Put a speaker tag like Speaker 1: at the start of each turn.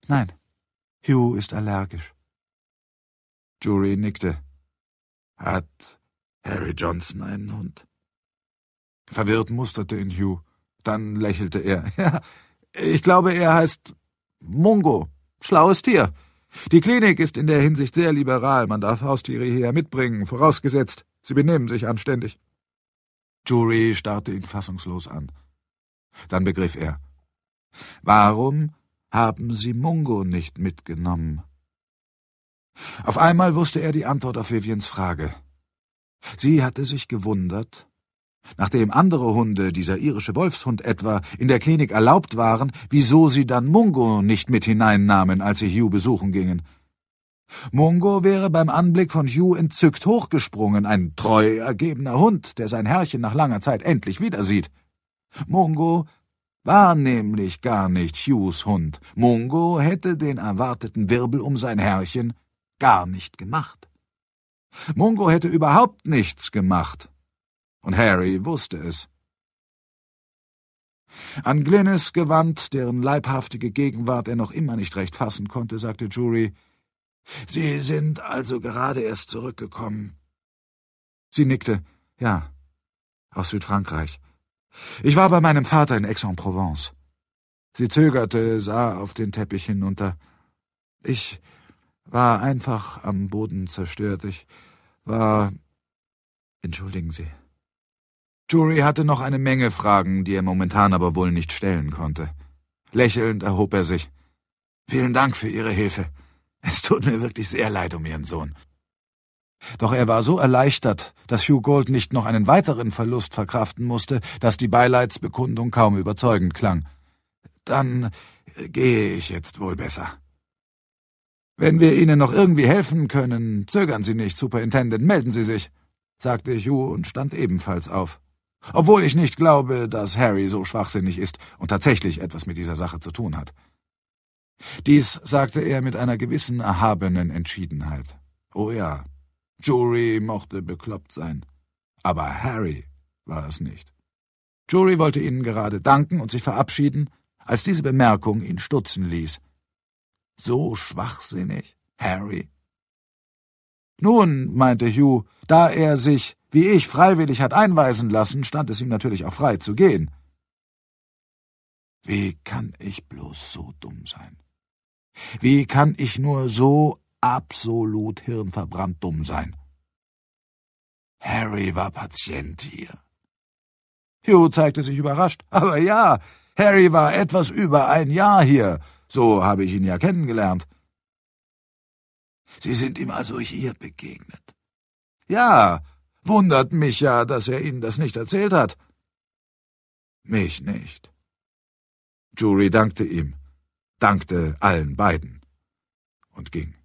Speaker 1: Nein, Hugh ist allergisch.
Speaker 2: Jury nickte. Hat Harry Johnson einen Hund? Verwirrt musterte ihn Hugh. Dann lächelte er. Ja, ich glaube, er heißt Mungo. Schlaues Tier. Die Klinik ist in der Hinsicht sehr liberal. Man darf Haustiere hierher mitbringen, vorausgesetzt, sie benehmen sich anständig. Jury starrte ihn fassungslos an. Dann begriff er. Warum haben Sie Mungo nicht mitgenommen? Auf einmal wusste er die Antwort auf Vivians Frage. Sie hatte sich gewundert, nachdem andere Hunde, dieser irische Wolfshund etwa, in der Klinik erlaubt waren, wieso sie dann Mungo nicht mit hineinnahmen, als sie Hugh besuchen gingen. Mungo wäre beim Anblick von Hugh entzückt hochgesprungen, ein treu ergebener Hund, der sein Herrchen nach langer Zeit endlich wiedersieht. Mungo war nämlich gar nicht Hughs Hund. Mungo hätte den erwarteten Wirbel um sein Herrchen gar nicht gemacht. Mungo hätte überhaupt nichts gemacht. Und Harry wusste es. An Glynnis gewandt, deren leibhaftige Gegenwart er noch immer nicht recht fassen konnte, sagte Jury, »Sie sind also gerade erst zurückgekommen?« Sie nickte. »Ja, aus Südfrankreich. Ich war bei meinem Vater in Aix-en-Provence.« Sie zögerte, sah auf den Teppich hinunter. »Ich war einfach am Boden zerstört. Ich war... Entschuldigen Sie.« Jury hatte noch eine Menge Fragen, die er momentan aber wohl nicht stellen konnte. Lächelnd erhob er sich. »Vielen Dank für Ihre Hilfe. Es tut mir wirklich sehr leid um Ihren Sohn.« Doch er war so erleichtert, dass Hugh Gold nicht noch einen weiteren Verlust verkraften musste, dass die Beileidsbekundung kaum überzeugend klang. »Dann gehe ich jetzt wohl besser.« »Wenn wir Ihnen noch irgendwie helfen können, zögern Sie nicht, Superintendent, melden Sie sich«, sagte Hugh und stand ebenfalls auf. »Obwohl ich nicht glaube, dass Harry so schwachsinnig ist und tatsächlich etwas mit dieser Sache zu tun hat.« Dies sagte er mit einer gewissen erhabenen Entschiedenheit. Oh ja, Jury mochte bekloppt sein, aber Harry war es nicht. Jury wollte ihnen gerade danken und sich verabschieden, als diese Bemerkung ihn stutzen ließ. So schwachsinnig, Harry? Nun, meinte Hugh, da er sich, wie ich, freiwillig hat einweisen lassen, stand es ihm natürlich auch frei zu gehen. Wie kann ich bloß so dumm sein? Wie kann ich nur so absolut hirnverbrannt dumm sein? Harry war Patient hier. Hugh zeigte sich überrascht. Aber ja, Harry war etwas über ein Jahr hier. So habe ich ihn ja kennengelernt. Sie sind ihm also hier begegnet? Ja, wundert mich ja, dass er Ihnen das nicht erzählt hat. Mich nicht. Jury dankte ihm, dankte allen beiden und ging.